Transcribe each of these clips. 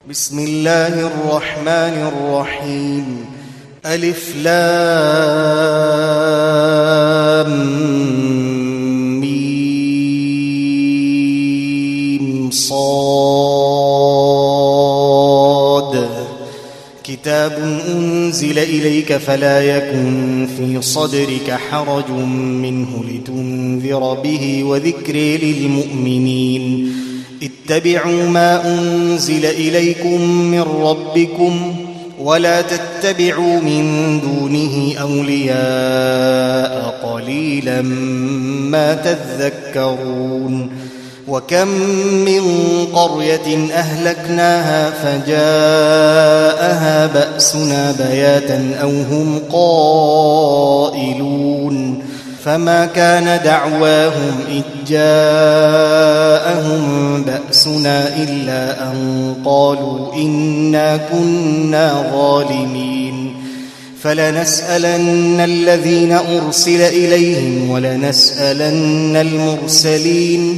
بسم الله الرحمن الرحيم. ألف لام ميم صاد. كتاب أنزل إليك فلا يكن في صدرك حرج منه لتنذر به وذكر للمؤمنين. اتبعوا ما أنزل إليكم من ربكم ولا تتبعوا من دونه أولياء قليلا ما تذكرون. وكم من قرية أهلكناها فجاءها بأسنا بياتا أو هم قائلون. فما كان دعواهم إذ جاءهم بأسنا إلا أن قالوا إنا كنا ظالمين. فلنسألن الذين أرسل إليهم ولنسألن المرسلين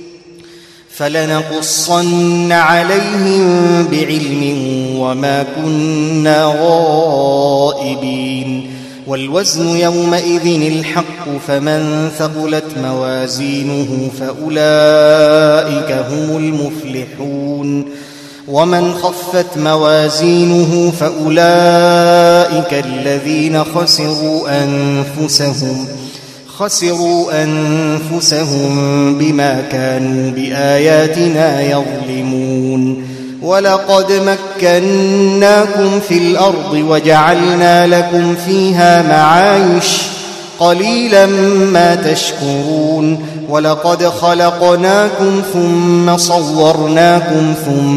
فلنقصن عليهم بعلم وما كنا غائبين. والوزن يومئذ الحق فمن ثقلت موازينه فأولئك هم المفلحون. ومن خفت موازينه فأولئك الذين خسروا أنفسهم بما كانوا بآياتنا يظلمون. ولقد مكناكم في الأرض وجعلنا لكم فيها معايش قليلا ما تشكرون. ولقد خلقناكم ثم صورناكم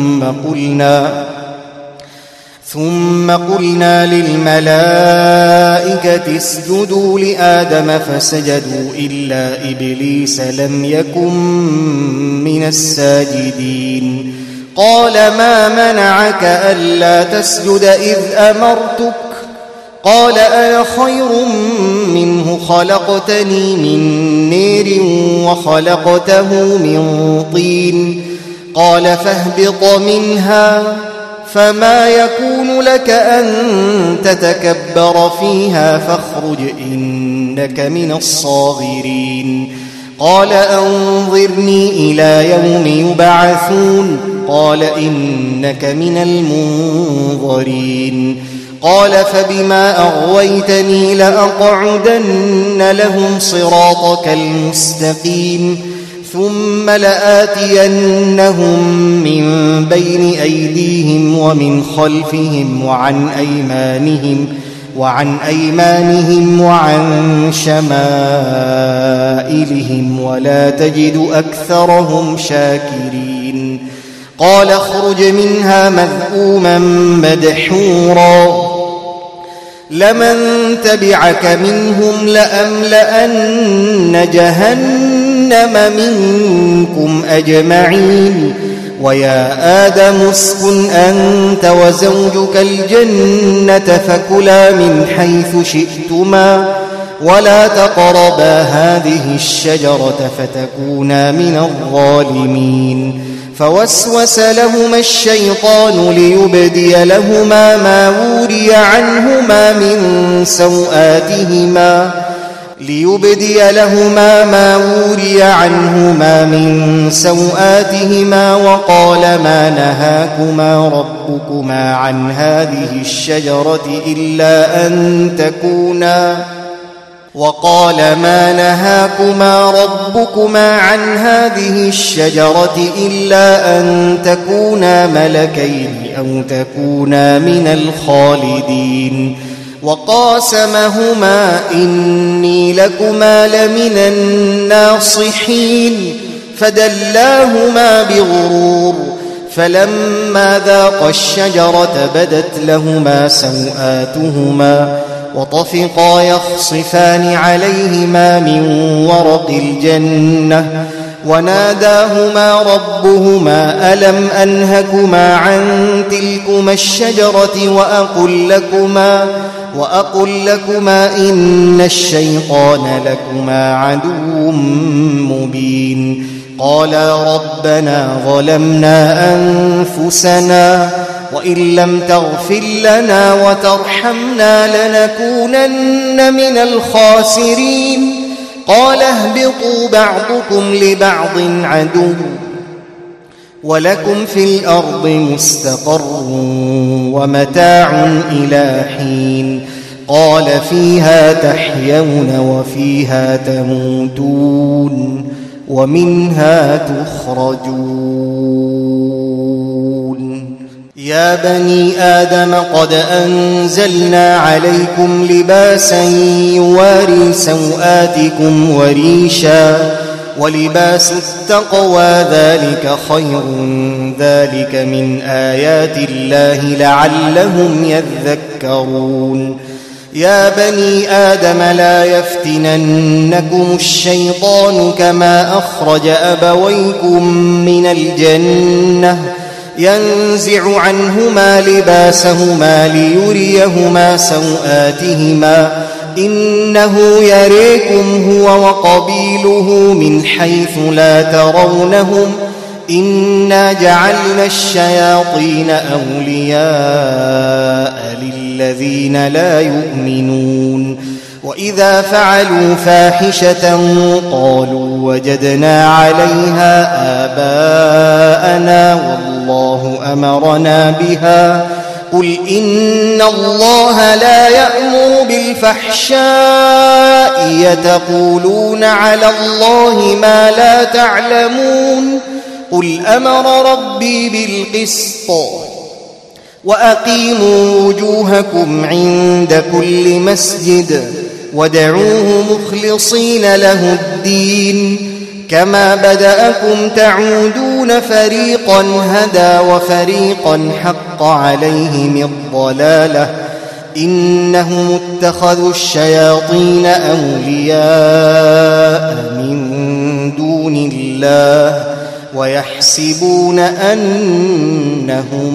ثم قلنا للملائكة اسجدوا لآدم فسجدوا إلا إبليس لم يكن من الساجدين. قال ما منعك ألا تسجد إذ أمرتك؟ قال أنا خير منه خلقتني من نير وخلقته من طين. قال فاهبط منها فما يكون لك أن تتكبر فيها فاخرج إنك من الصاغرين. قال أنظرني إلى يوم يبعثون. قال إنك من المنظرين. قال فبما أغويتني لأقعدن لهم صراطك المستقيم ثم لآتينهم من بين أيديهم ومن خلفهم وعن أيمانهم وعن شمائلهم ولا تجد أكثرهم شاكرين. قال اخرج منها مذءوما مدحورا لمن تبعك منهم لأملأن جهنم منكم أجمعين. ويا آدم اسكن أنت وزوجك الجنة فكلا من حيث شئتما ولا تقربا هذه الشجرة فتكونا من الظالمين. فوسوس لهما الشيطان ليبدي لهما ما وري عنهما من سوآتهما وقال ما نهاكما ربكما عن هذه الشجرة إلا أن تكونا ملكين أو تكونا من الخالدين. وقاسمهما إني لكما لمن الناصحين فدلاهما بغرور. فلما ذاقا الشجرة بدت لهما سوآتهما وطفقا يخصفان عليهما من ورق الجنة وناداهما ربهما ألم أنهكما عن تلكما الشجرة وأقل لكما إن الشيطان لكما عدو مبين. قالا ربنا ظلمنا أنفسنا وإن لم تغفر لنا وترحمنا لنكونن من الخاسرين قال اهبطوا بعضكم لبعض عدو ولكم في الأرض مستقر ومتاع إلى حين قال فيها تحيون وفيها تموتون ومنها تخرجون يا بني آدم قد أنزلنا عليكم لباسا يواري سوآتكم وريشا ولباس التقوى ذلك خير ذلك من آيات الله لعلهم يذكرون يا بني آدم لا يفتننكم الشيطان كما أخرج أبويكم من الجنة ينزع عنهما لباسهما ليريهما سوآتهما إنه يريكم هو وقبيله من حيث لا ترونهم إنا جعلنا الشياطين أولياء للذين لا يؤمنون وإذا فعلوا فاحشة قالوا وجدنا عليها آباءنا والله أمرنا بها قل إن الله لا يأمر بالفحشاء يتقولون على الله ما لا تعلمون قل أمر ربي بالقسط وأقيموا وجوهكم عند كل مسجد وادعوه مخلصين له الدين كما بدأكم تعودون فريقا هدى وفريقا حق عليهم الضلالة إنهم اتخذوا الشياطين أولياء من دون الله ويحسبون أنهم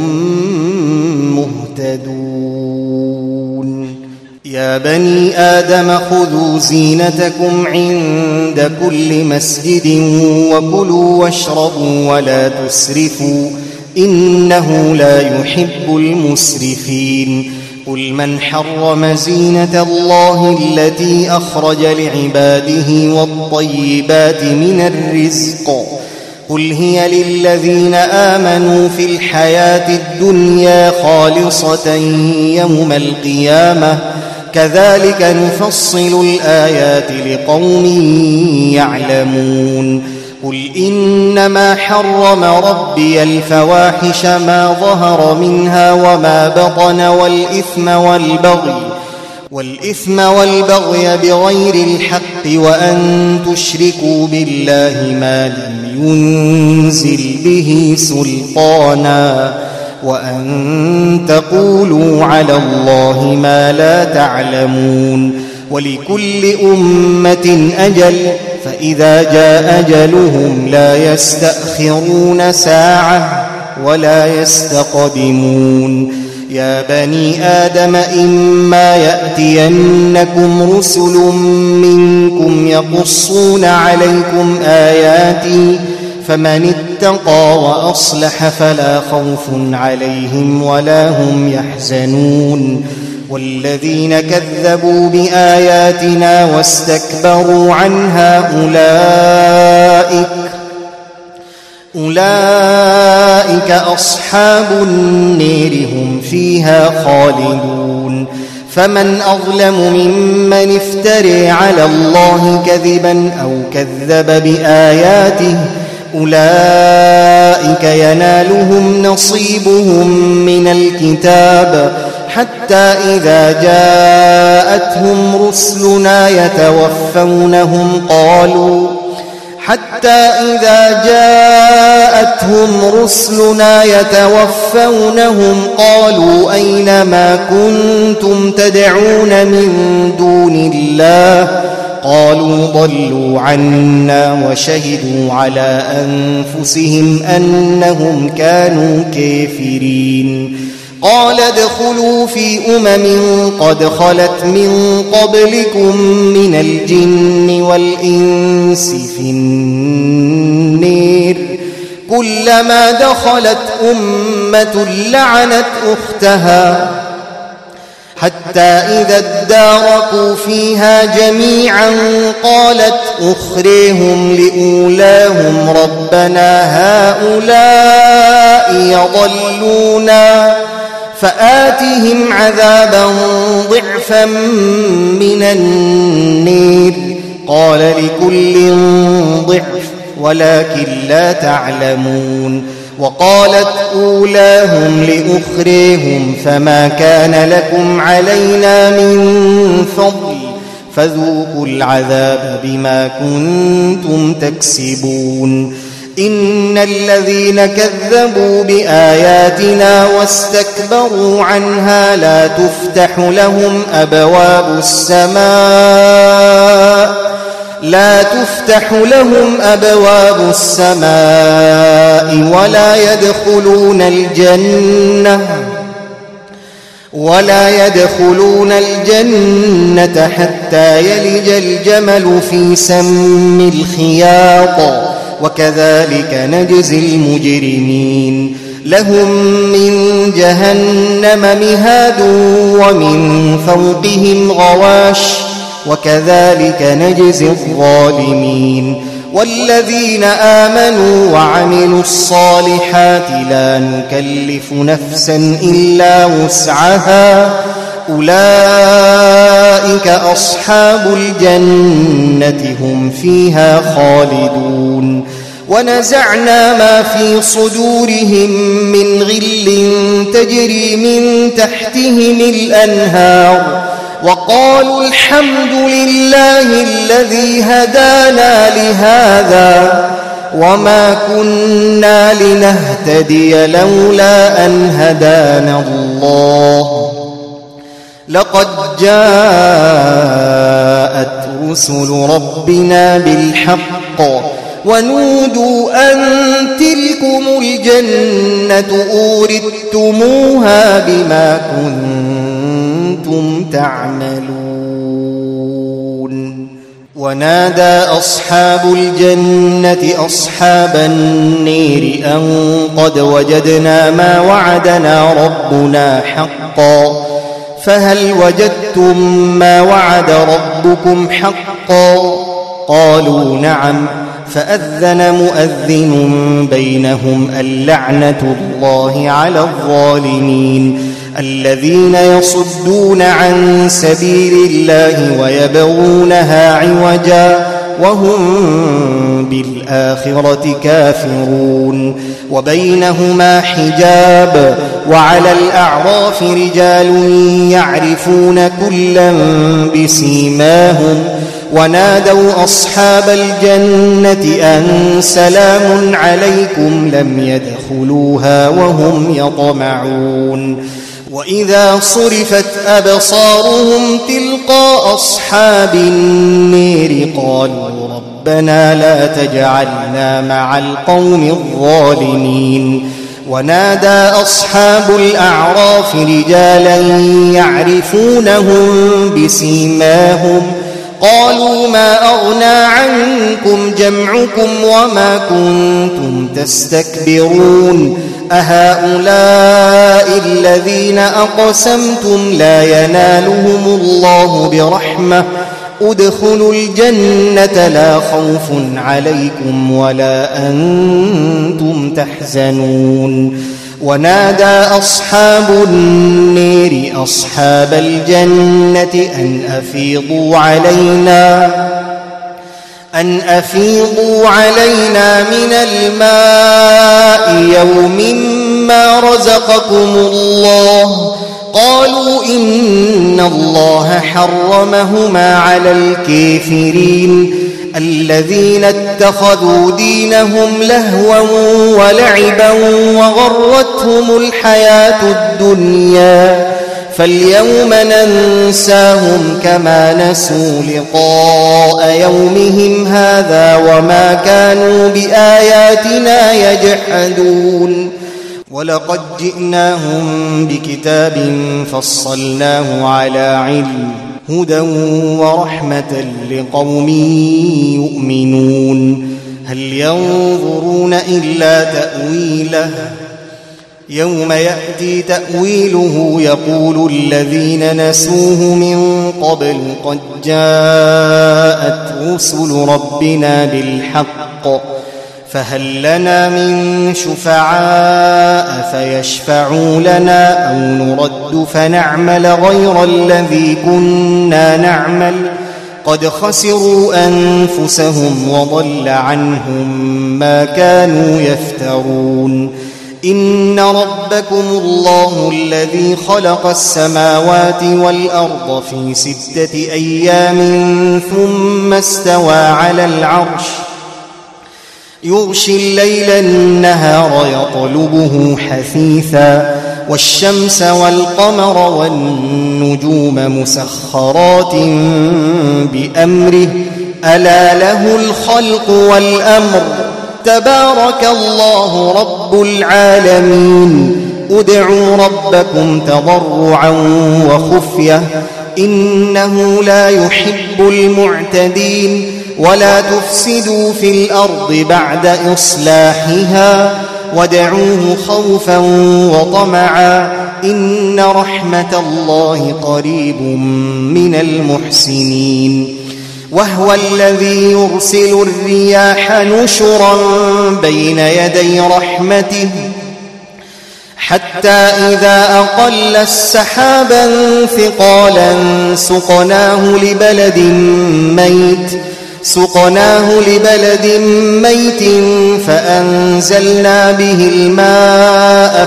مهتدون يا بني آدم خذوا زينتكم عند كل مسجد وكلوا واشربوا ولا تسرفوا إنه لا يحب المسرفين قل من حرم زينة الله التي أخرج لعباده والطيبات من الرزق قل هي للذين آمنوا في الحياة الدنيا خالصة يوم القيامة كذلك نفصل الآيات لقوم يعلمون قل إنما حرم ربي الفواحش ما ظهر منها وما بطن والإثم والبغي بغير الحق وأن تشركوا بالله ما لم ينزل به سلطانا وأن تقولوا على الله ما لا تعلمون ولكل أمة أجل فإذا جاء أجلهم لا يستأخرون ساعة ولا يستقدمون يا بني آدم إما يأتينكم رسل منكم يقصون عليكم آياتي فمن اتقى وأصلح فلا خوف عليهم ولا هم يحزنون والذين كذبوا بآياتنا واستكبروا عنها أولئك أصحاب النير هم فيها خالدون فمن أظلم ممن افتري على الله كذبا أو كذب بآياته أولئك ينالهم نصيبهم من الكتاب حتى إذا جاءتهم رسلنا يتوفونهم قالوا أين ما كنتم تدعون من دون الله قالوا ضلوا عنا وشهدوا على أنفسهم أنهم كانوا كافرين قال ادخلوا في قد خلت من قبلكم من الجن والإنس في النير كلما دخلت أمة لعنت أختها حتى إذا اداركوا فيها جميعا قالت أخريهم لأولاهم ربنا هؤلاء يضلونا فآتهم عذابا ضعفا من النير قال لكل ضعف ولكن لا تعلمون وقالت أولاهم لأخريهم فما كان لكم علينا من فضل فذوقوا العذاب بما كنتم تكسبون إن الذين كذبوا بآياتنا واستكبروا عنها لا تفتح لهم أبواب السماء ولا يدخلون الجنة حتى يلج الجمل في سم الخياط وكذلك نجزي المجرمين لهم من جهنم مهاد ومن فوقهم غواش وكذلك نجزي الظالمين والذين آمنوا وعملوا الصالحات لا نكلف نفسا إلا وسعها أولئك أصحاب الجنة هم فيها خالدون ونزعنا ما في صدورهم من غل تجري من تحتهم الأنهار وقالوا الحمد لله الذي هدانا لهذا وما كنا لنهتدي لولا أن هدانا الله لقد جاءت رسل ربنا بالحق ونودوا أن تلكم الجنة أورثتموها بما كنتم تعملون ونادى أصحاب الجنة أصحاب النير أن قد وجدنا ما وعدنا ربنا حقا فهل وجدتم ما وعد ربكم حقا قالوا نعم فأذن مؤذن بينهم اللعنة الله على الظالمين الذين يصدون عن سبيل الله ويبغونها عوجا وهم بالآخرة كافرون وبينهما حجاب وعلى الأعراف رجال يعرفون كلا بسيماهم ونادوا أصحاب الجنة أن سلام عليكم لم يدخلوها وهم يطمعون وإذا صرفت أبصارهم تلقاء أصحاب النير قالوا ربنا لا تجعلنا مع القوم الظالمين ونادى أصحاب الأعراف رجالا يعرفونهم بسيماهم قالوا ما أغنى عنكم جمعكم وما كنتم تستكبرون أهؤلاء الذين أقسمتم لا ينالهم الله برحمة ادخلوا الجنة لا خوف عليكم ولا أنتم تحزنون ونادى أصحاب النير أصحاب الجنة أن أفيضوا علينا من الماء يوم ما رزقكم الله قالوا إن الله حرمهما على الكافرين الذين اتخذوا دينهم لهوا ولعبا وغرتهم الحياة الدنيا فاليوم ننساهم كما نسوا لقاء يومهم هذا وما كانوا بآياتنا يجحدون ولقد جئناهم بكتاب فصلناه على علم هدى ورحمة لقوم يؤمنون هل ينظرون إلا تأويله يوم يأتي تأويله يقول الذين نسوه من قبل قد جاءت رسل ربنا بالحق فهل لنا من شفعاء فيشفعوا لنا أو نرد فنعمل غير الذي كنا نعمل قد خسروا أنفسهم وضل عنهم ما كانوا يفترون إن ربكم الله الذي خلق السماوات والأرض في 6 أيام ثم استوى على العرش يغشي الليل النهار يطلبه حثيثا والشمس والقمر والنجوم مسخرات بأمره ألا له الخلق والأمر تبارك الله رب العالمين ادعوا ربكم تضرعا وخفية إنه لا يحب المعتدين ولا تفسدوا في الأرض بعد إصلاحها وادعوه خوفا وطمعا إن رحمة الله قريب من المحسنين وهو الذي يرسل الرياح نشرا بين يدي رحمته حتى إذا أقل السحابا ثقالا سقناه لبلد ميت فأنزلنا به الماء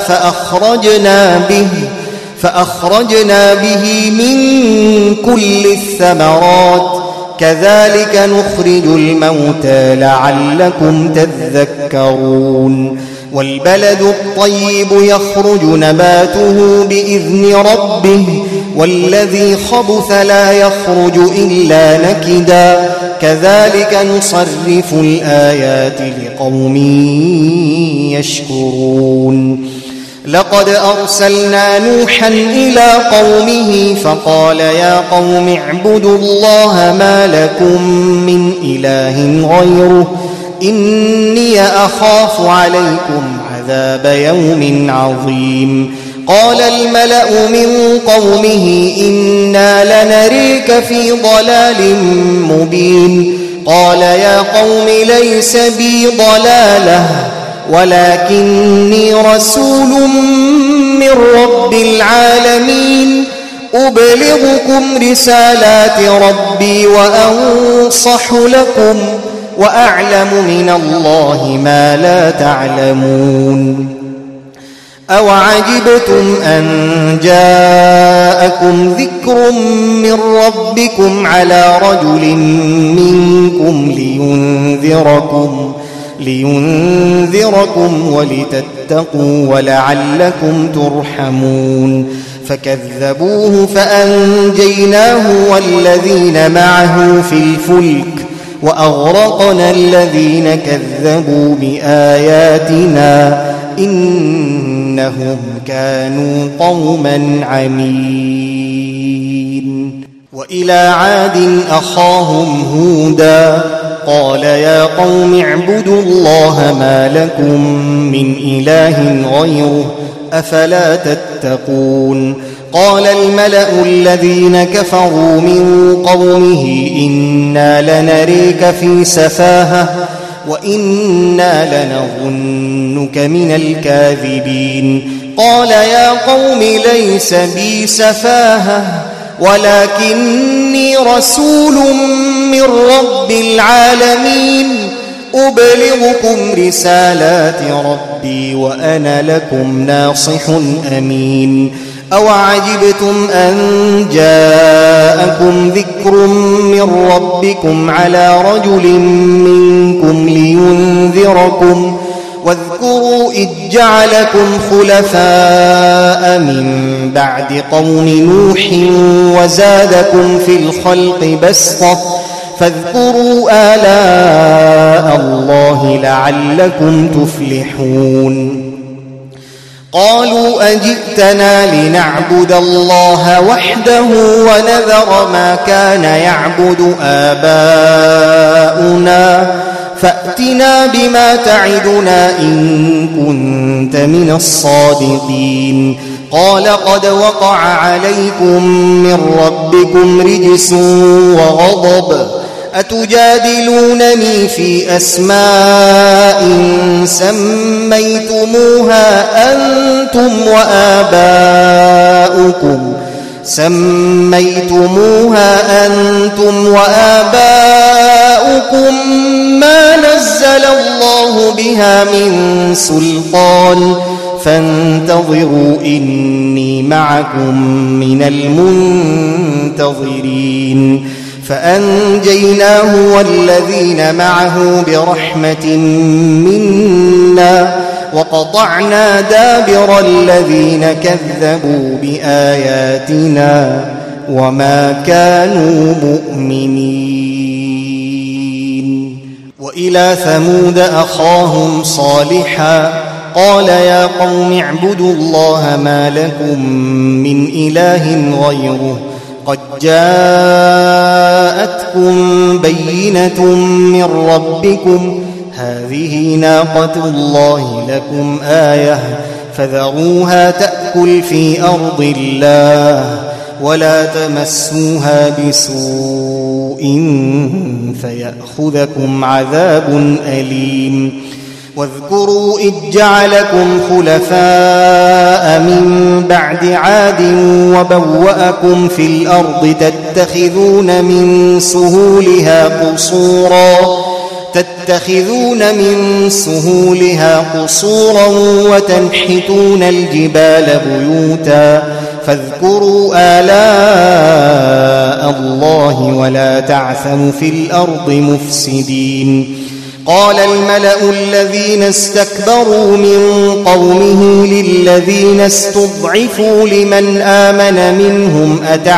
فأخرجنا به من كل الثمرات كذلك نخرج الموتى لعلكم تذكرون والبلد الطيب يخرج نباته بإذن ربه والذي خبث لا يخرج إلا نكدا كذلك نصرف الآيات لقوم يشكرون لقد أرسلنا نوحا إلى قومه فقال يا قوم اعبدوا الله ما لكم من إله غيره إني أخاف عليكم عذاب يوم عظيم قال الملأ من قومه إنا لنريك في ضلال مبين قال يا قوم ليس بي ضلالة ولكني رسول من رب العالمين أبلغكم رسالات ربي وأنصح لكم وأعلم من الله ما لا تعلمون أوعجبتم أن جاءكم ذكر من ربكم على رجل منكم لينذركم ولتتقوا ولعلكم ترحمون فكذبوه فأنجيناه والذين معه في الفلك وأغرقنا الذين كذبوا بآياتنا إنهم كانوا قوما عمين وإلى عاد أخاهم هودا قال يا قوم اعبدوا الله ما لكم من إله غيره أفلا تتقون قال الملأ الذين كفروا من قومه إنا لنريك في سفاهة وإنا لنظنك من الكاذبين قال يا قوم ليس بي سفاهة ولكني رسول من رب العالمين أبلغكم رسالات ربي وأنا لكم ناصح أمين أوعجبتم أن جاءكم ذكر من ربكم على رجل منكم لينذركم واذكروا إذ جعلكم خلفاء من بعد قوم نوح وزادكم في الخلق بسطة فاذكروا آلاء الله لعلكم تفلحون قالوا أجئتنا لنعبد الله وحده ونذر ما كان يعبد آباؤنا فأتنا بما تعدنا إن كنت من الصادقين قال قد وقع عليكم من ربكم رجس وغضب أتجادلونني في أسماء سميتموها أنتم وآباؤكم ما نزل الله بها من سلطان فانتظروا إني معكم من المنتظرين فأنجيناه والذين معه برحمة منا وقطعنا دابر الذين كذبوا بآياتنا وما كانوا مؤمنين وإلى ثمود أخاهم صالحا قال يا قوم اعبدوا الله ما لكم من إله غيره قد جاءتكم بينة من ربكم هذه ناقة الله لكم آية فذروها تأكل في أرض الله ولا تمسوها بسوء فيأخذكم عذاب أليم واذكروا إذ جعلكم خلفاء من بعد عاد وبوأكم في الأرض تتخذون من سهولها قصورا وتنحتون الجبال بيوتا فاذكروا آلاء الله ولا تعثوا في الأرض مفسدين قال الملأ الذين استكبروا من قومه للذين استضعفوا لمن آمن منهم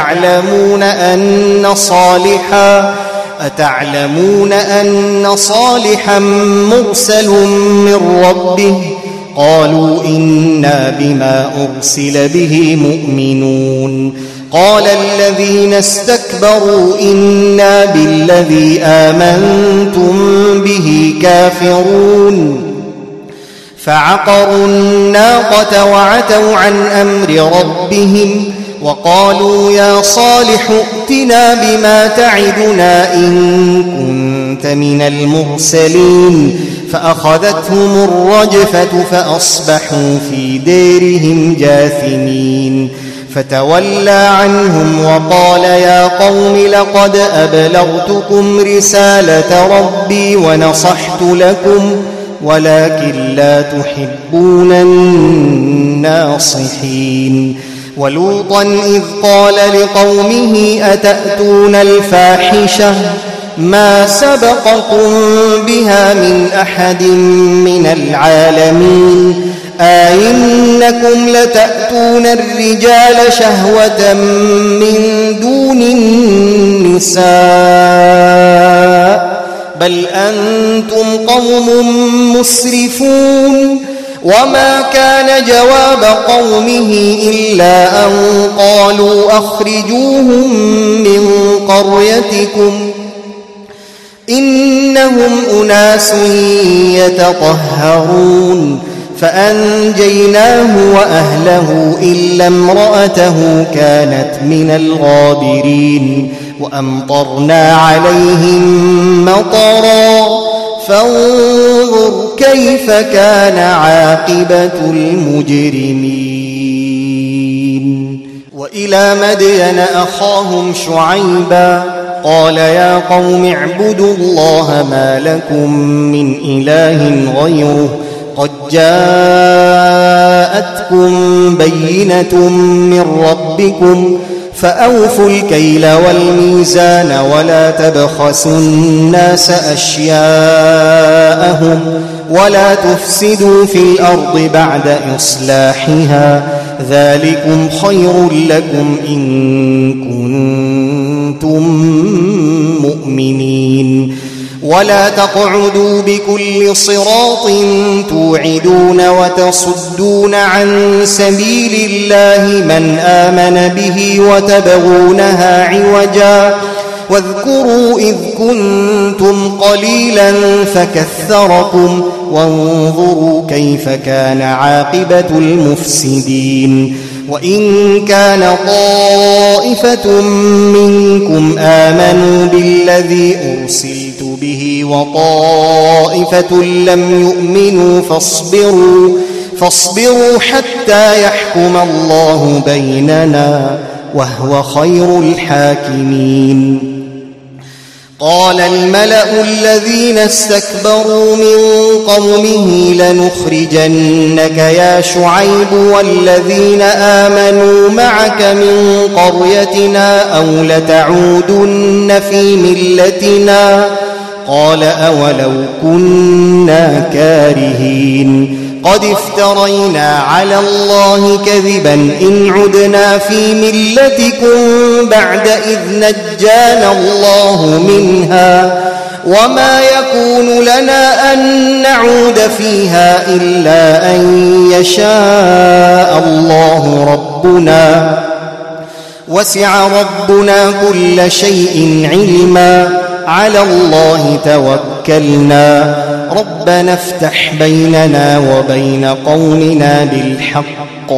أتعلمون أن صالحا مرسل من ربه قالوا إنا بما أرسل به مؤمنون قال الذين استكبروا إنا بالذي آمنتم به كافرون فعقروا الناقة وعتوا عن أمر ربهم وقالوا يا صالح ائتنا بما تعدنا إن كنت من المرسلين فأخذتهم الرجفة فأصبحوا في ديرهم جاثمين فتولى عنهم وقال يا قوم لقد أبلغتكم رسالة ربي ونصحت لكم ولكن لا تحبون الناصحين ولوطا إذ قال لقومه أتأتون الفاحشة ما سبقكم بها من أحد من العالمين أئنكم لتأتون الرجال شهوة من دون النساء بل أنتم قوم مسرفون وما كان جواب قومه إلا أن قالوا أخرجوهم من قريتكم إنهم أناس يتطهرون فأنجيناه وأهله إلا امرأته كانت من الغابرين وأمطرنا عليهم مطرا فانظر كيف كان عاقبة المجرمين وإلى مدين أخاهم شعيبا قال يا قوم اعبدوا الله ما لكم من إله غيره قد جاءتكم بينة من ربكم فأوفوا الكيل والميزان ولا تبخسوا الناس أشياءهم ولا تفسدوا في الأرض بعد إصلاحها ذلكم خير لكم إن كنتم مؤمنين ولا تقعدوا بكل صراط توعدون وتصدون عن سبيل الله من آمن به وتبغونها عوجا واذكروا إذ كنتم قليلا فكثركم وانظروا كيف كان عاقبة المفسدين وإن كان طائفة منكم آمنوا بالذي أرسلت به وطائفة لم يؤمنوا فاصبروا حتى يحكم الله بيننا وهو خير الحاكمين. قال الملأ الذين استكبروا من قومه لنخرجنك يا شعيب والذين آمنوا معك من قريتنا أو لتعودن في ملتنا قال أولو كنا كارهين قد افترينا على الله كذبا إن عدنا في ملتكم بعد إذ نجانا الله منها وما يكون لنا أن نعود فيها إلا أن يشاء الله ربنا وسع ربنا كل شيء علما على الله توكلنا ربنا افتح بيننا وبين قومنا بالحق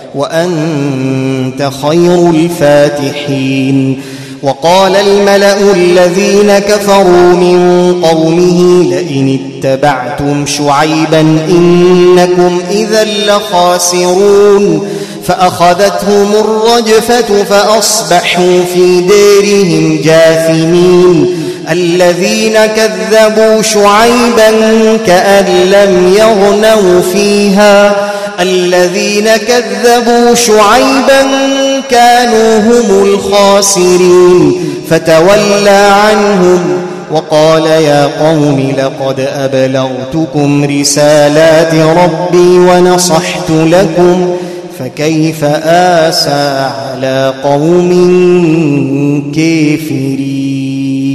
وأنت خير الفاتحين. وقال الملأ الذين كفروا من قومه لئن اتبعتم شعيبا إنكم إذا لخاسرون فأخذتهم الرجفة فأصبحوا في ديرهم جاثمين. الذين كذبوا شعيبا كأن لم يغنوا فيها الذين كذبوا شعيبا كانوا هم الخاسرين فتولى عنهم وقال يا قوم لقد أبلغتكم رسالات ربي ونصحت لكم فكيف آسى على قوم كافرين.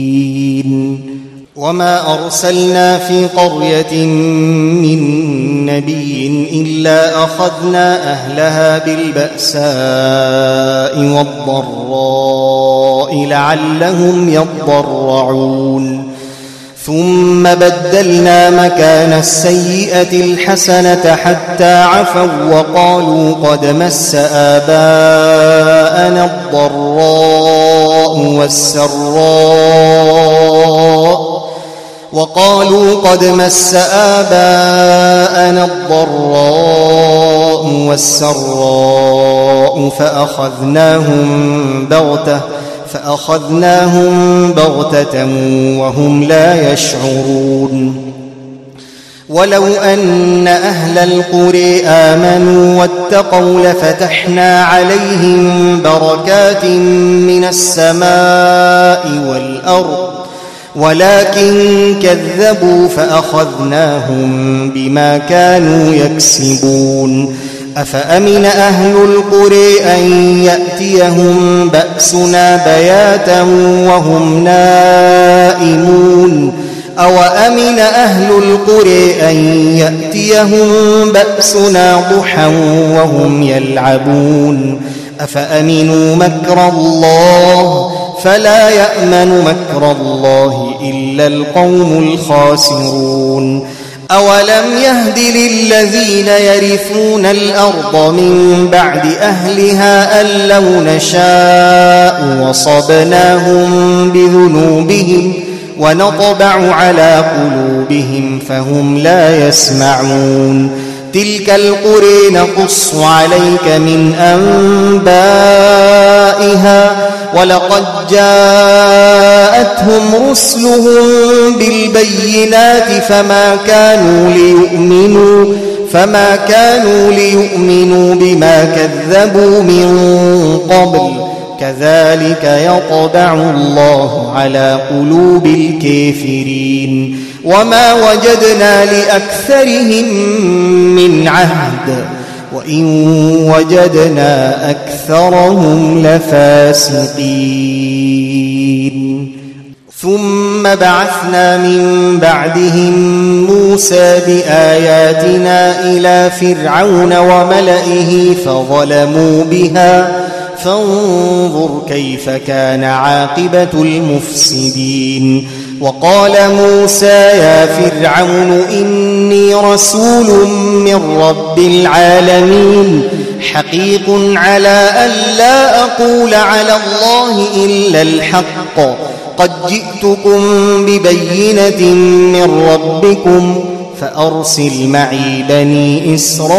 وما أرسلنا في قرية من نبي إلا أخذنا أهلها بالبأساء والضراء لعلهم يضرعون ثم بدلنا مكان السيئة الحسنة حتى عفوا وقالوا قد مس آباءنا الضراء والسراء فأخذناهم بغتة وهم لا يشعرون. ولو أن أهل القرى آمنوا واتقوا لفتحنا عليهم بركات من السماء والأرض ولكن كذبوا فأخذناهم بما كانوا يكسبون. أفأمن أهل القرى أن يأتيهم بأسنا بياتا وهم نائمون أو أمن أهل القرى أن يأتيهم بأسنا ضحى وهم يلعبون أفأمنوا مكر الله فلا يأمن مكر الله إلا القوم الخاسرون. أولم يهد للذين يرثون الأرض من بعد أهلها أن لو نشاء وصبناهم بذنوبهم ونطبع على قلوبهم فهم لا يسمعون. تلك القرى نقص عليك من أنبائها ولقد جاءتهم رسلهم بالبينات فما كانوا ليؤمنوا بما كذبوا من قبل كذلك يطبع الله على قلوب الكافرين. وما وجدنا لأكثرهم من عهد وإن وجدنا أكثرهم لفاسقين. ثم بعثنا من بعدهم موسى بآياتنا إلى فرعون وملئه فظلموا بها فانظر كيف كان عاقبة المفسدين. وقال موسى يا فرعون إني رسول من رب العالمين حقيق على ألا أقول على الله إلا الحق قد جئتكم ببينة من ربكم فأرسل معي بني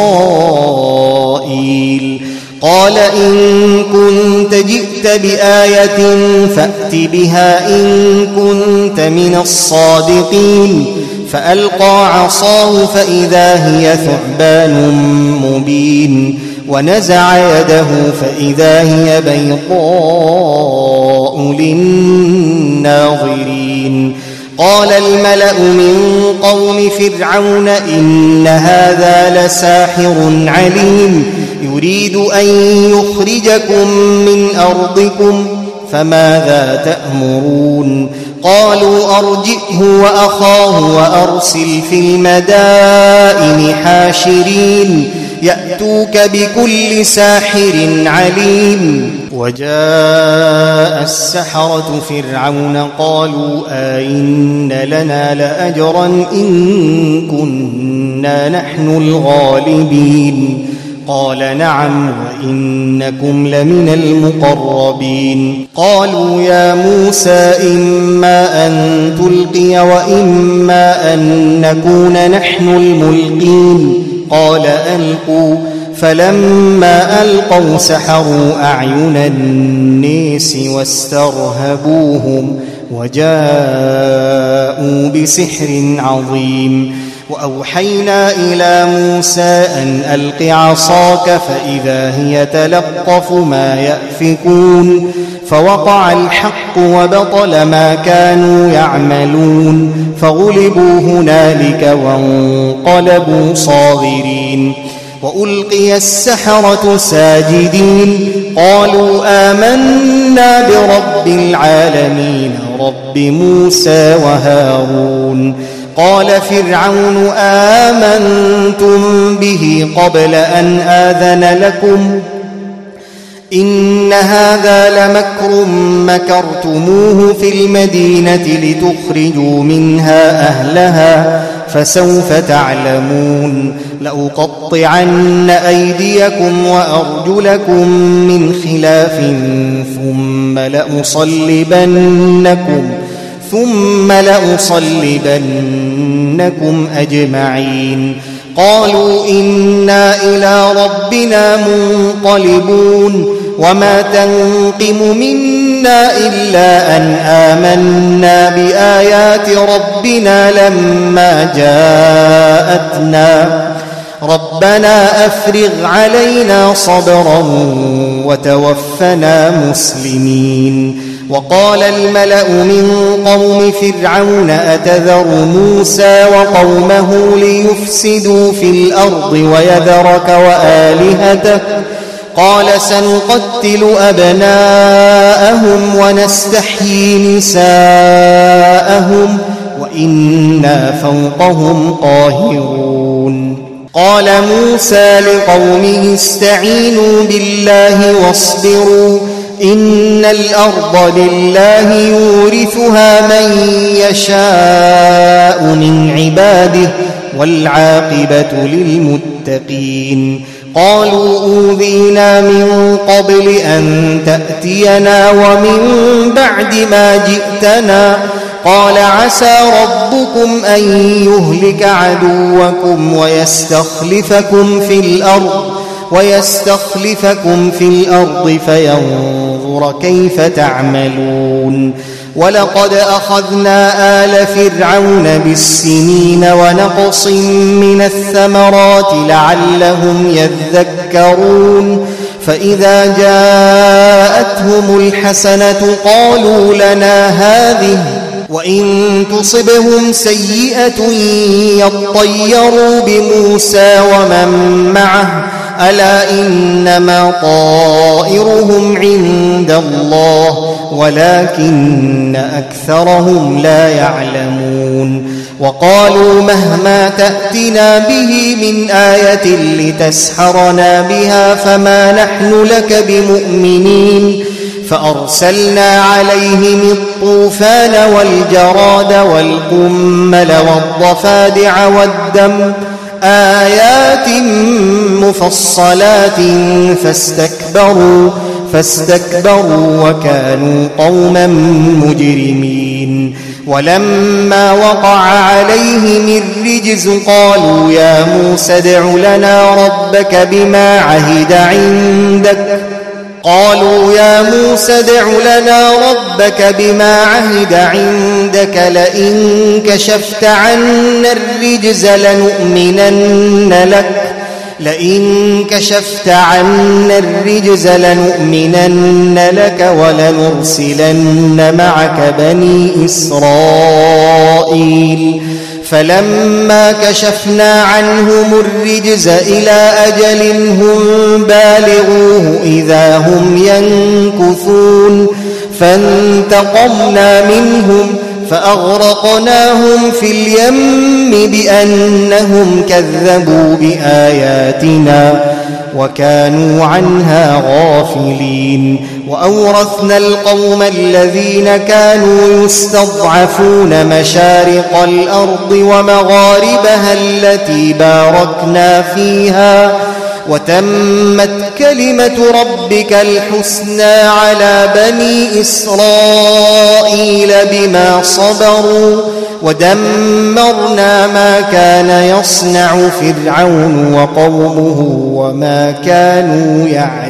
إسرائيل. قال إن كنت جئت بآية فأت بها إن كنت من الصادقين. فألقى عصاه فإذا هي ثعبان مبين ونزع يده فإذا هي بيضاء للناظرين. قال الملأ من قوم فرعون إن هذا لساحر عليم يريد أن يخرجكم من أرضكم فماذا تأمرون؟ قالوا أرجئه وأخاه وأرسل في المدائن حاشرين يأتوك بكل ساحر عليم. وجاء السحرة فرعون قالوا أئن لنا لأجرا إن كنا نحن الغالبين. قال نعم وإنكم لمن المقربين. قالوا يا موسى إما أن تلقي وإما أن نكون نحن الملقين. قال ألقوا. فلما ألقوا سحروا أعين الناس واسترهبوهم وجاءوا بسحر عظيم. وأوحينا إلى موسى أن ألق عصاك فإذا هي تلقف ما يأفكون. فوقع الحق وبطل ما كانوا يعملون فغلبوا هنالك وانقلبوا صاغرين. وألقي السحرة ساجدين قالوا آمنا برب العالمين رب موسى وهارون. قال فرعون آمنتم به قبل أن آذن لكم إن هذا لمكر مكرتموه في المدينة لتخرجوا منها أهلها فسوف تعلمون. لأقطعن أيديكم وأرجلكم من خلاف ثم لأصلبنكم أجمعين. قالوا إنا إلى ربنا منقلبون وما تنقم منا إلا أن آمنا بآيات ربنا لما جاءتنا ربنا أفرغ علينا صبرا وتوفنا مسلمين. وقال الملأ من قوم فرعون أتذر موسى وقومه ليفسدوا في الأرض ويذرك وآلهتك قال سنقتل أبناءهم ونستحيي نساءهم وإنا فوقهم قاهرون. قال موسى لقومه استعينوا بالله واصبروا إن الأرض لله يورثها من يشاء من عباده والعاقبة للمتقين. قالوا أوذينا من قبل أن تأتينا ومن بعد ما جئتنا قال عسى ربكم أن يهلك عدوكم ويستخلفكم في الأرض فينظر كيف تعملون. ولقد أخذنا آل فرعون بالسنين ونقص من الثمرات لعلهم يذكرون. فإذا جاءتهم الحسنة قالوا لنا هذه وإن تصبهم سيئة يطيروا بموسى ومن معه ألا إنما طائرهم عند الله ولكن أكثرهم لا يعلمون وقالوا مهما تأتنا به من آية لتسحرنا بها فما نحن لك بمؤمنين فأرسلنا عليهم الطوفان والجراد والقمل والضفادع والدم آيات مفصلات فاستكبروا وكانوا قوما مجرمين ولما وقع عليهم الرجز قالوا يا موسى ادع لنا ربك بما عهد عندك لئن كشفت عنا الرجز لنؤمنن لك ولنرسلن معك بني إسرائيل فلما كشفنا عنهم الرجز إلى أجل هم بالغوه إذا هم ينكثون فانتقمنا منهم فأغرقناهم في اليم بأنهم كذبوا بآياتنا وكانوا عنها غافلين وأورثنا القوم الذين كانوا يستضعفون مشارق الأرض ومغاربها التي باركنا فيها وتمت كلمة ربك الحسنى على بني إسرائيل بما صبروا ودمرنا ما كان يصنع فرعون وقومه وما كانوا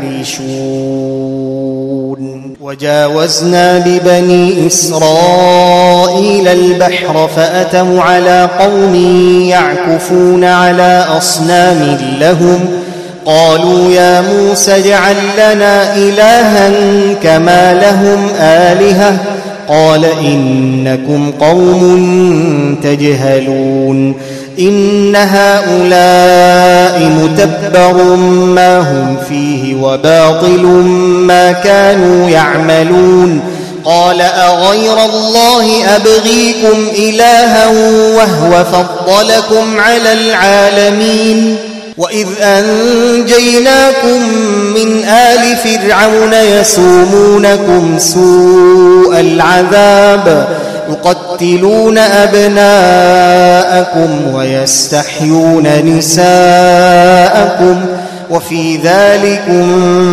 يعرشون وجاوزنا ببني إسرائيل البحر فأتوا على قوم يعكفون على أصنام لهم قالوا يا موسى اجعل لنا إلها كما لهم آلهة قال إنكم قوم تجهلون إن هؤلاء متبر ما هم فيه وباطل ما كانوا يعملون قال أغير الله أبغيكم إلها وهو فضلكم على العالمين وإذ أنجيناكم من آل فرعون يسومونكم سوء العذاب يقتلون أبناءكم ويستحيون نساءكم وفي ذلكم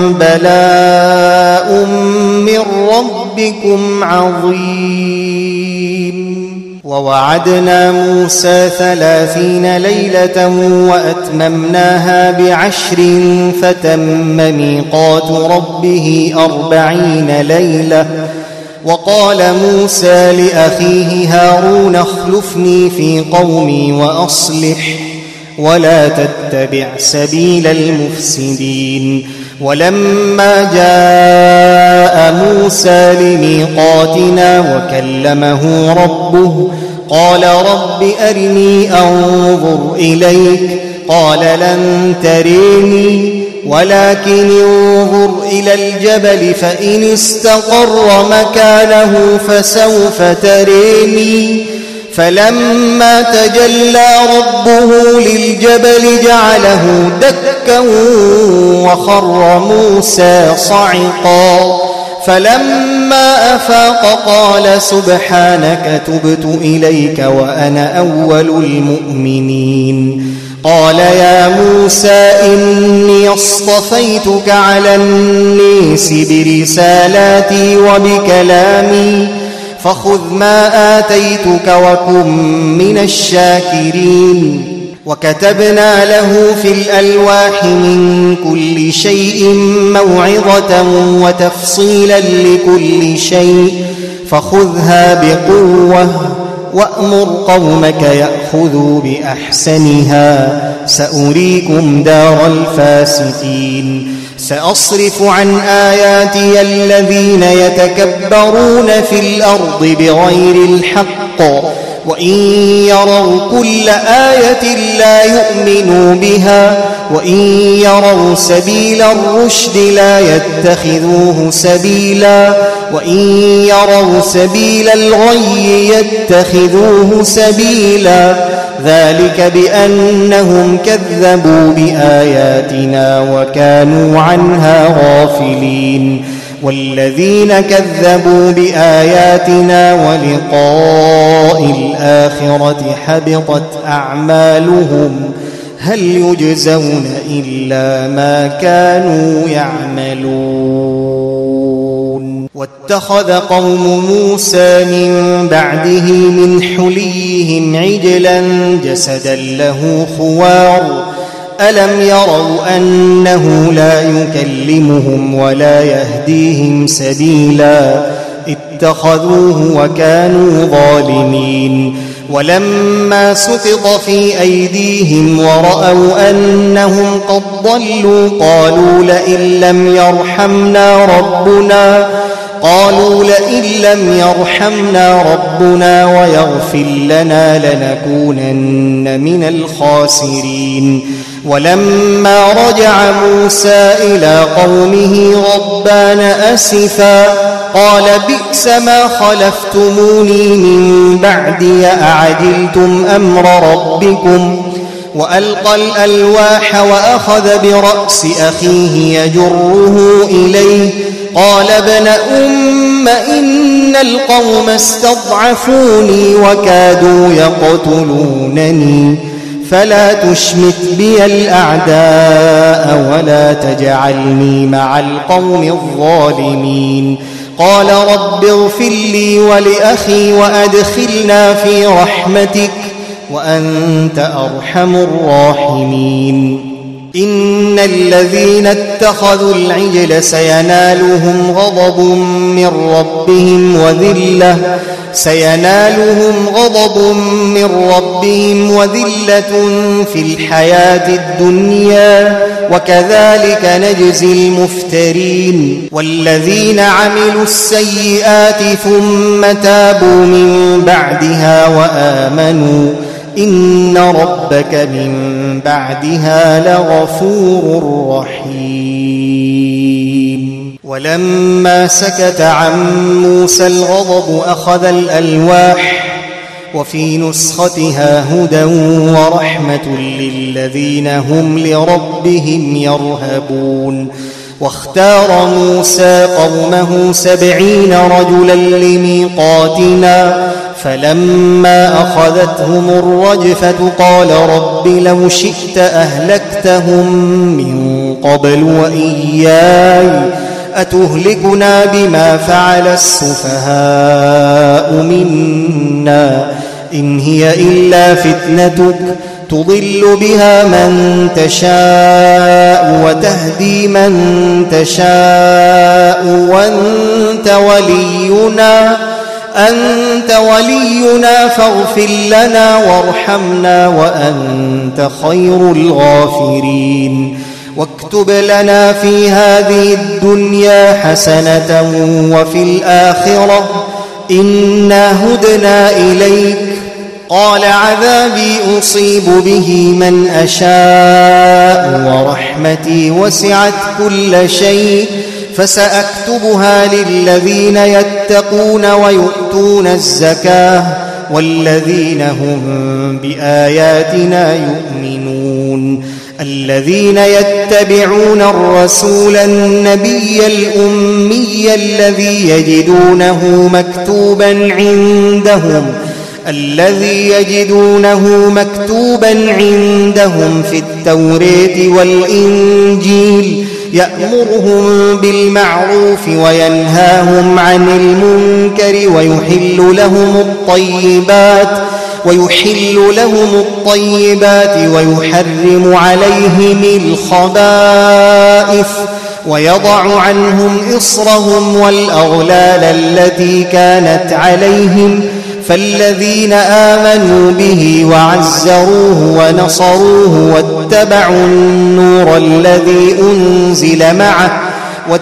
بلاء من ربكم عظيم ووعدنا موسى 30 ليلة وأتممناها ب10 فتم ميقات ربه 40 ليلة وقال موسى لأخيه هارون اخلفني في قومي وأصلح ولا تتبع سبيل المفسدين ولما جاء موسى لميقاتنا وكلمه ربه قال رب أرني أنظر إليك قال لن تريني ولكن انظر إلى الجبل فإن استقر مكانه فسوف تريني فلما تجلى ربه للجبل جعله دكا وخر موسى صعقا فلما أفاق قال سبحانك تبت إليك وأنا أول المؤمنين قال يا موسى إني اصطفيتك على الناس برسالاتي وبكلامي فخذ ما آتيتك وكن من الشاكرين وكتبنا له في الألواح من كل شيء موعظة وتفصيلا لكل شيء فخذها بقوة وأمر قومك يأخذوا بأحسنها سأريكم دار الفاسقين سأصرف عن آياتي الذين يتكبرون في الأرض بغير الحق وإن يروا كل آية لا يؤمنوا بها وإن يروا سبيل الرشد لا يتخذوه سبيلا وإن يروا سبيل الغي يتخذوه سبيلا ذلك بأنهم كذبوا بآياتنا وكانوا عنها غافلين والذين كذبوا بآياتنا ولقاء الآخرة حبطت أعمالهم هل يجزون إلا ما كانوا يعملون واتخذ قوم موسى من بعده من حليهم عجلا جسدا له خوار ألم يروا أنه لا يكلمهم ولا يهديهم سبيلا اتخذوه وكانوا ظالمين ولما سقط في أيديهم ورأوا أنهم قد ضلوا قالوا لئن لم يرحمنا ربنا ويغفر لنا لنكونن من الخاسرين ولما رجع موسى إلى قومه غضبان أسفا قال بئس ما خلفتموني من بعدي أعجلتم أمر ربكم وألقى الألواح وأخذ برأس أخيه يجره إليه قال ابن أم إن القوم استضعفوني وكادوا يقتلونني فلا تشمت بي الأعداء ولا تجعلني مع القوم الظالمين قال رب اغفر لي ولأخي وأدخلنا في رحمتك وأنت أرحم الراحمين إن الذين اتخذوا العجل سينالهم غضب من ربهم وذلة في الحياة الدنيا وكذلك نجزي المفترين والذين عملوا السيئات ثم تابوا من بعدها وآمنوا إن ربك من بعدها لغفور رحيم ولما سكت عن موسى الغضب أخذ الألواح وفي نسختها هدى ورحمة للذين هم لربهم يرهبون واختار موسى قومه 70 رجلا لميقاتنا فلما أخذتهم الرجفة قال رب لو شئت أهلكتهم من قبل وإياي أتهلكنا بما فعل السفهاء منا إن هي إلا فتنتك تضل بها من تشاء وتهدي من تشاء أنت ولينا فاغفر لنا وارحمنا وأنت خير الغافرين واكتب لنا في هذه الدنيا حسنة وفي الآخرة إنا هدنا إليك قال عذابي أصيب به من أشاء ورحمتي وسعت كل شيء فسأكتبها للذين يتقون ويؤتون الزكاة والذين هم بآياتنا يؤمنون الذين يتبعون الرسول النبي الأمي الذي يجدونه مكتوبا عندهم في التوراة والإنجيل يأمرهم بالمعروف وينهاهم عن المنكر ويحل لهم الطيبات ويحرم عليهم الخبائث ويضع عنهم إصرهم والأغلال التي كانت عليهم فالذين آمنوا به وعزروه ونصروه واتبعوا النور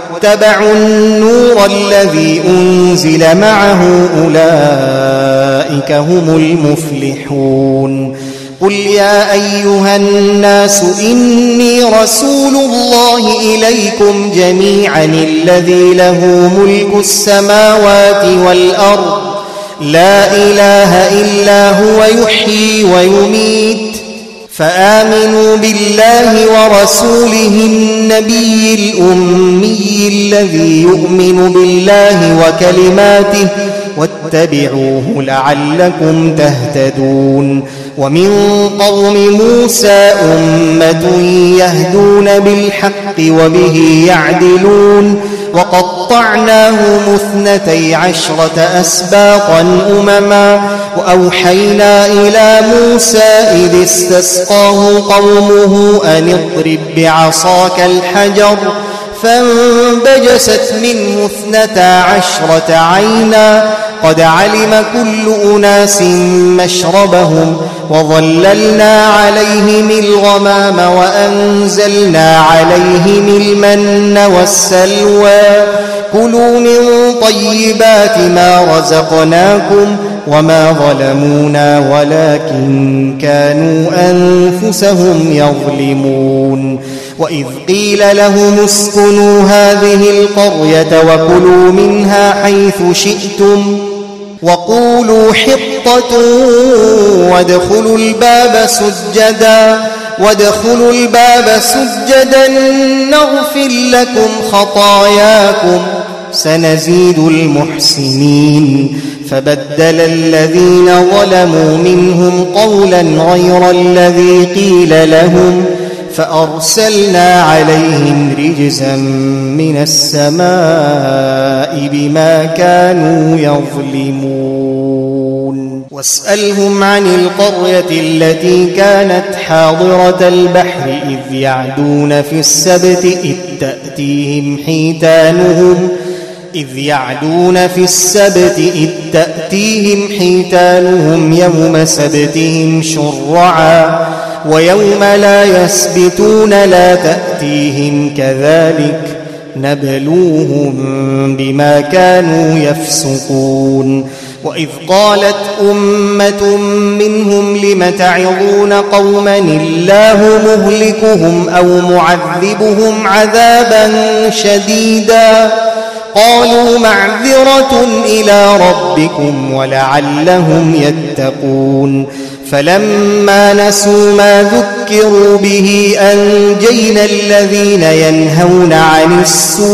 الذي أنزل معه أولئك أولئك هم المفلحون قل يا أيها الناس إني رسول الله إليكم جميعا الذي له ملك السماوات والأرض لا إله إلا هو يحيي ويميت فآمنوا بالله ورسوله النبي الأمي الذي يؤمن بالله وكلماته واتبعوه لعلكم تهتدون ومن قوم موسى أمة يهدون بالحق وبه يعدلون وقطعناهم 12 أسباطا أمما وأوحينا إلى موسى إذ استسقاه قومه أن اضرب بعصاك الحجر فانبجست منه 12 عينا قد علم كل أناس مشربهم وظللنا عليهم الغمام وأنزلنا عليهم المن والسلوى كلوا من طيبات ما رزقناكم وما ظلمونا ولكن كانوا أنفسهم يظلمون وإذ قيل لهم اسكنوا هذه القرية وكلوا منها حيث شئتم وقولوا حطة وادخلوا الباب سجدا نغفر لكم خطاياكم سنزيد المحسنين فبدل الذين ظلموا منهم قولا غير الذي قيل لهم فأرسلنا عليهم رجزا من السماء بما كانوا يظلمون واسألهم عن القرية التي كانت حاضرة البحر إذ يعدون في السبت إذ تأتيهم حيتانهم يوم سبتهم شرعا ويوم لا يسبتون لا تأتيهم كذلك نبلوهم بما كانوا يفسقون وإذ قالت أمة منهم لم تعظون قوما الله مهلكهم أو معذبهم عذابا شديدا قالوا معذرة إلى ربكم ولعلهم يتقون فلما نسوا ما ذكروا به أنجينا الذين ينهون عن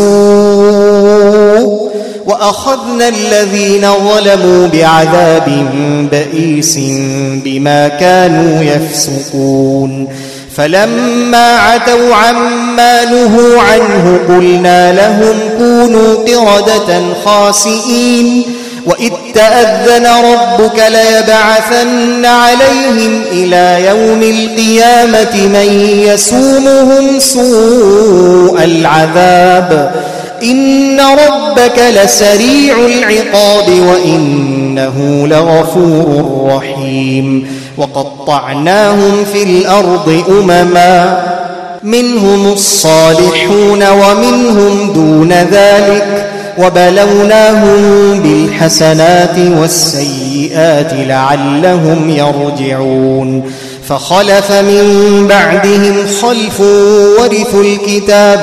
السوء وأخذنا الذين ظلموا بعذاب بئيس بما كانوا يفسقون فلما عتوا عما نهوا عنه قلنا لهم كونوا قردة خاسئين وإذ تأذن ربك ليبعثن عليهم إلى يوم القيامة من يسومهم سوء العذاب إن ربك لسريع العقاب وإنه لغفور رحيم وقطعناهم في الأرض أمما منهم الصالحون ومنهم دون ذلك وبلوناهم بالحسنات والسيئات لعلهم يرجعون فخلف من بعدهم خلف ورثوا الكتاب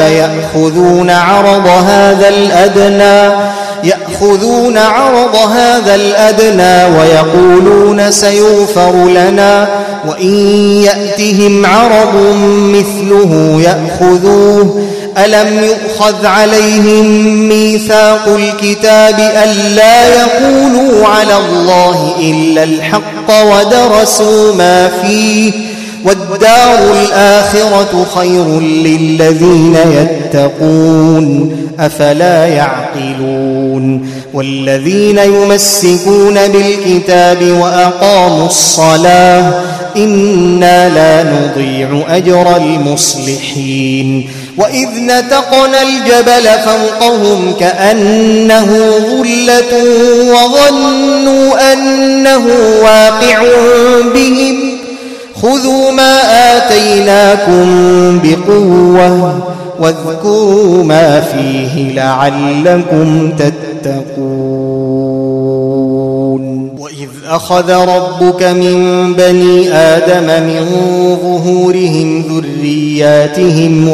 يأخذون عرض هذا الأدنى ويقولون سيغفر لنا وإن يأتهم عرض مثله يأخذوه ألم يؤخذ عليهم ميثاق الكتاب ألا يقولوا على الله إلا الحق ودرسوا ما فيه والدار الآخرة خير للذين يتقون أفلا يعقلون والذين يمسكون بالكتاب وأقاموا الصلاة إنا لا نضيع أجر المصلحين وإذ نتقنا الجبل فوقهم كأنه ظلة وظنوا أنه واقع بهم خذوا ما آتيناكم بقوة واذكروا ما فيه لعلكم تتقون وإذ أخذ ربك من بني آدم من ظهورهم ذرياتهم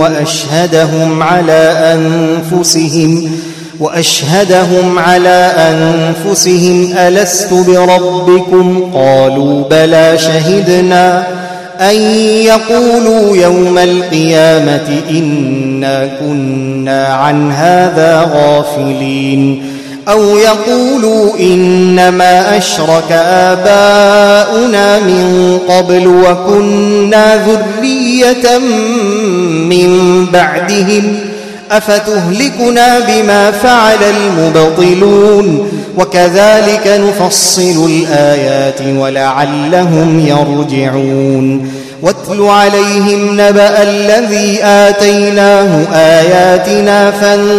وأشهدهم على أنفسهم ألست بربكم قالوا بلى شهدنا أن يقولوا يوم القيامة إنا كنا عن هذا غافلين أو يقولوا إنما أشرك آباؤنا من قبل وكنا ذرية من بعدهم أفتهلكنا بما فعل المبطلون وكذلك نفصل الآيات ولعلهم يرجعون واتل عليهم نبأ الذي آتيناه آياتنا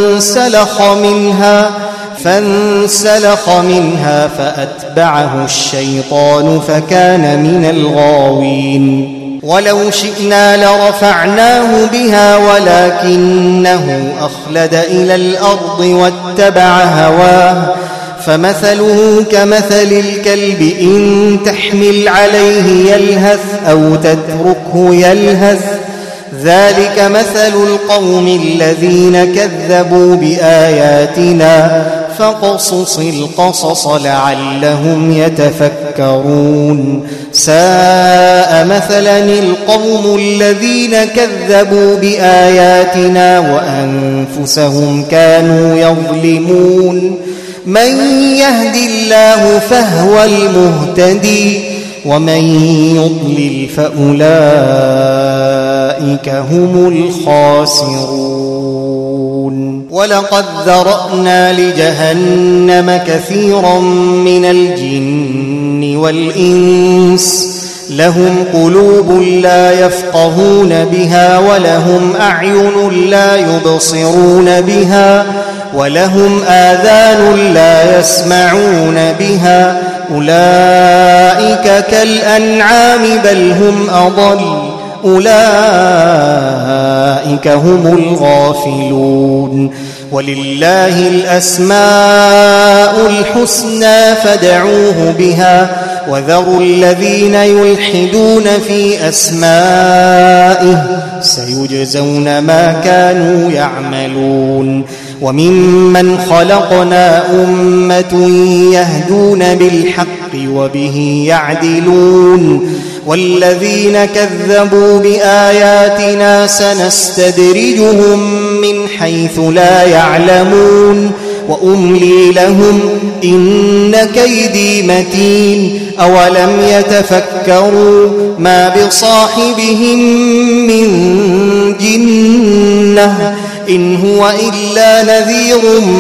فانسلخ منها فأتبعه الشيطان فكان من الغاوين ولو شئنا لرفعناه بها ولكنه أخلد إلى الأرض واتبع هواه فمثله كمثل الكلب إن تحمل عليه يلهث أو تتركه يلهث ذلك مثل القوم الذين كذبوا بآياتنا فاقصص القصص لعلهم يتفكرون ساء مثلا القوم الذين كذبوا بآياتنا وأنفسهم كانوا يظلمون من يهد الله فهو المهتدي ومن يضلل فأولئك هم الخاسرون ولقد ذرأنا لجهنم كثيرا من الجن والإنس لهم قلوب لا يفقهون بها ولهم أعين لا يبصرون بها ولهم آذان لا يسمعون بها أولئك كالأنعام بل هم أضل أولئك هم الغافلون ولله الأسماء الحسنى فادعوه بها وذروا الذين يلحدون في أسمائه سيجزون ما كانوا يعملون وممن خلقنا أمة يهدون بالحق وبه يعدلون والذين كذبوا بآياتنا سنستدرجهم من حيث لا يعلمون وأملي لهم إن كيدي متين أولم يتفكروا ما بصاحبهم من جنة إن هو إلا نذير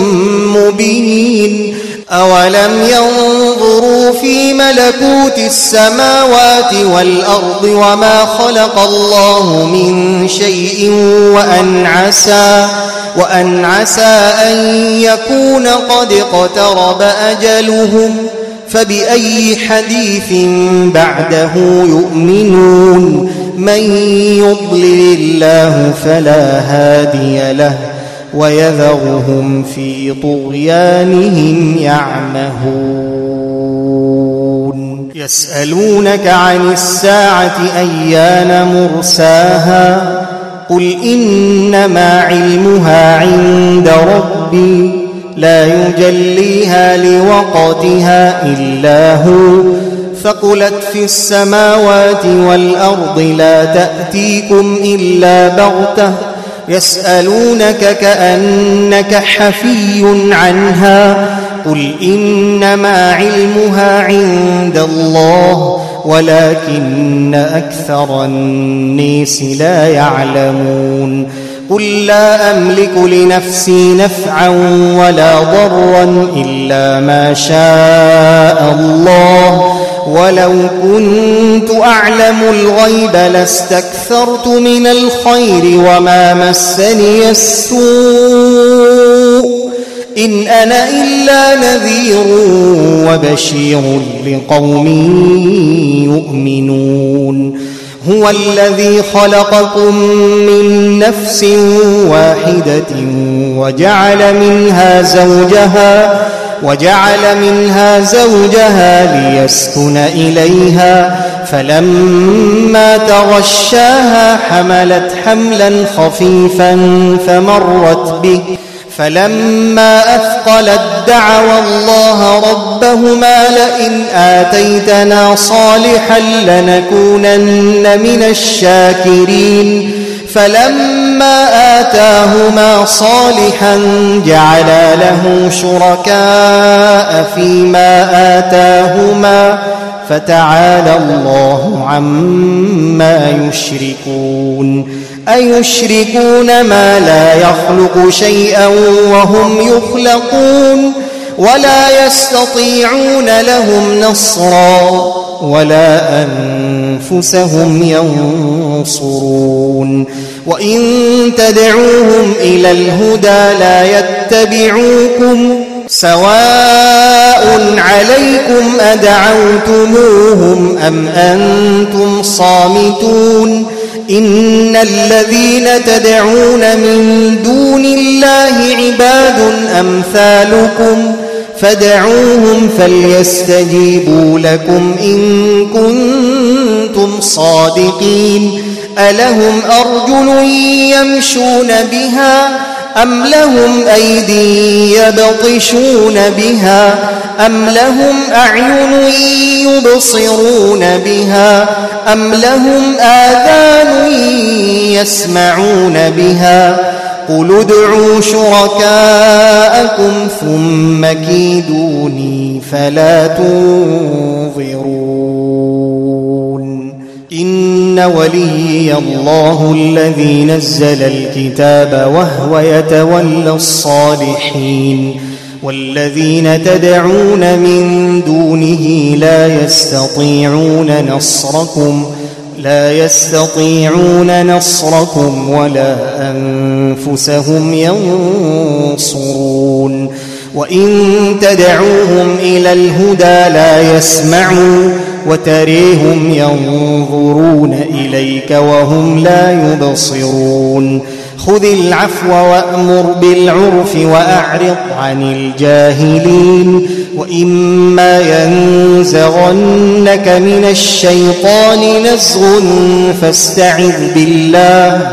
مبين أولم ينظروا في ملكوت السماوات والأرض وما خلق الله من شيء وأن عسى أن يكون قد اقترب أجلهم فبأي حديث بعده يؤمنون من يضلل الله فلا هادي له ويذرهم في طغيانهم يعمهون يسألونك عن الساعة أيان مرساها قل إنما علمها عند ربي لا يجليها لوقتها إلا هو ثقلت في السماوات والأرض لا تأتيكم إلا بغتة يسألونك كأنك حفي عنها قل إنما علمها عند الله ولكن أكثر الناس لا يعلمون قل لا أملك لنفسي نفعا ولا ضرا إلا ما شاء الله ولو كنت أعلم الغيب لاستكثرت من الخير وما مسني السوء إن أنا إلا نذير وبشير لقوم يؤمنون هو الذي خلقكم من نفس واحدة وجعل منها زوجها وجعل منها زوجها ليسكن إليها فلما تغشاها حملت حملا خفيفا فمرت به فلما أثقلت دعوا الله ربهما لئن آتيتنا صالحا لنكونن من الشاكرين فلما آتاهما صالحا جعلا له شركاء فيما آتاهما فتعالى الله عما يشركون أيشركون ما لا يخلق شيئا وهم يخلقون ولا يستطيعون لهم نصرا ولا أنفسهم ينصرون وإن تدعوهم إلى الهدى لا يتبعوكم سواء عليكم أدعوتموهم أم أنتم صامتون إن الذين تدعون من دون الله عباد أمثالكم فدعوهم فليستجيبوا لكم إن كنتم صادقين ألهم أرجل يمشون بها أم لهم أيدي يبطشون بها أم لهم أعين يبصرون بها أم لهم آذان يسمعون بها قل ادعوا شركاءكم ثم كيدوني فلا تنظرون إن وليي الله الذي نزل الكتاب وهو يتولى الصالحين والذين تدعون من دونه لا يستطيعون نصركم ولا أنفسهم ينصرون وإن تدعوهم إلى الهدى لا يسمعوا وتريهم ينظرون إليك وهم لا يبصرون خذ العفو وأمر بالعرف وأعرض عن الجاهلين وإما ينزغنك من الشيطان نزغ فاستعذ بالله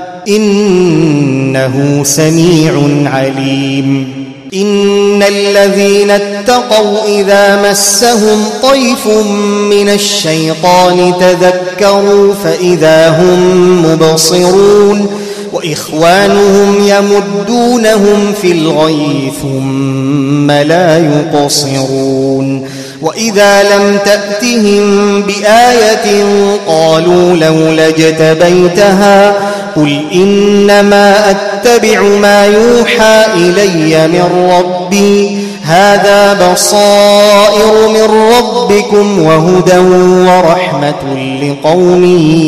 إنه سميع عليم إن الذين اتقوا إذا مسهم طيف من الشيطان تذكروا فإذا هم مبصرون وإخوانهم يمدونهم في الغي ثم لا يقصرون وإذا لم تأتهم بآية قالوا لولا اجتبيتها قل إنما أتبع ما يوحى إلي من ربي هذا بصائر من ربكم وهدى ورحمة لقوم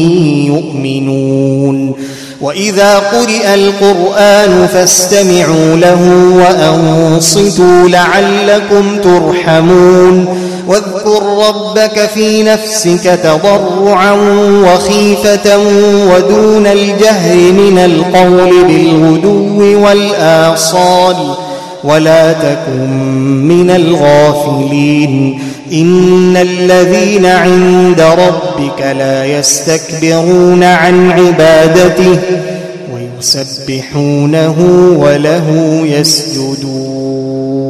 يؤمنون وإذا قرئ القرآن فاستمعوا له وأنصتوا لعلكم ترحمون واذكر ربك في نفسك تضرعا وخيفة ودون الجهر من القول بالغدو والآصال ولا تكن من الغافلين إن الذين عند ربك لا يستكبرون عن عبادته ويسبحونه وله يسجدون